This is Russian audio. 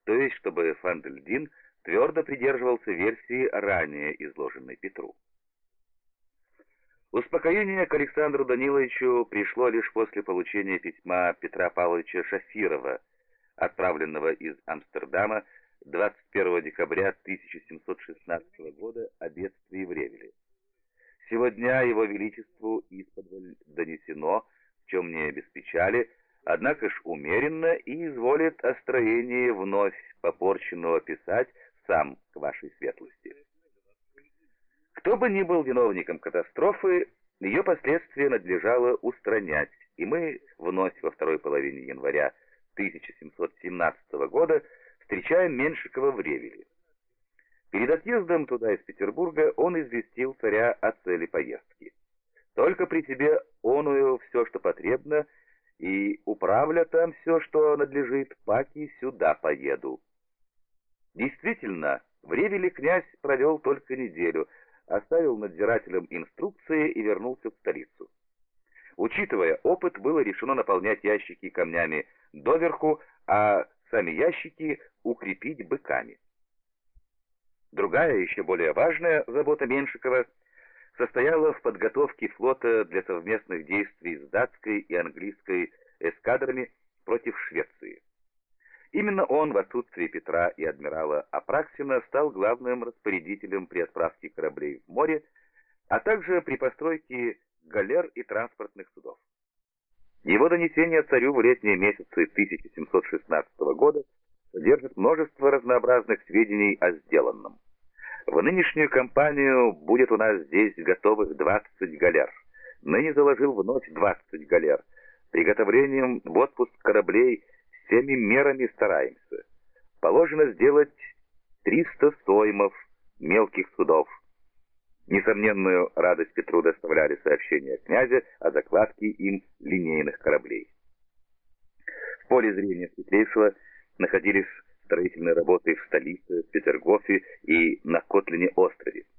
то есть чтобы Фандельдин твердо придерживался версии, ранее изложенной Петру. Успокоение к Александру Даниловичу пришло лишь после получения письма Петра Павловича Шафирова, отправленного из Амстердама 21 декабря 1716 года о бедствии в Ревеле. Сегодня его величеству исподволь донесено, в чем не без печали, однако ж умеренно, и изволит о строении вновь попорченного писать сам к вашей светлости. Кто бы ни был виновником катастрофы, ее последствия надлежало устранять, и мы вновь во второй половине января 1717 года встречаем Меншикова в Ревеле. Перед отъездом туда из Петербурга он известил царя о цели поездки. Только при тебе оную все, что потребно, и управля там все, что надлежит, паки сюда поеду. Действительно, в Ревеле князь провел только неделю, оставил надзирателям инструкции и вернулся в столицу. Учитывая опыт, было решено наполнять ящики камнями доверху, а сами ящики укрепить быками. Другая, еще более важная забота Меншикова состояла в подготовке флота для совместных действий с датской и английской эскадрами против Швеции. Именно он в отсутствие Петра и адмирала Апраксина стал главным распорядителем при отправке кораблей в море, а также при постройке галер и транспортных судов. Его донесение царю в летние месяцы 1716 года содержит множество разнообразных сведений о сделанном. В нынешнюю кампанию будет у нас здесь готовых 20 галер. Ныне заложил вновь 20 галер. Приготовлением в отпуск кораблей всеми мерами стараемся. Положено сделать 300 соймов мелких судов. Несомненную радость Петру доставляли сообщения князя о закладке им линейных кораблей. В поле зрения Светлейшего находились строительные работы в столице, в Петергофе и на Котлине острове.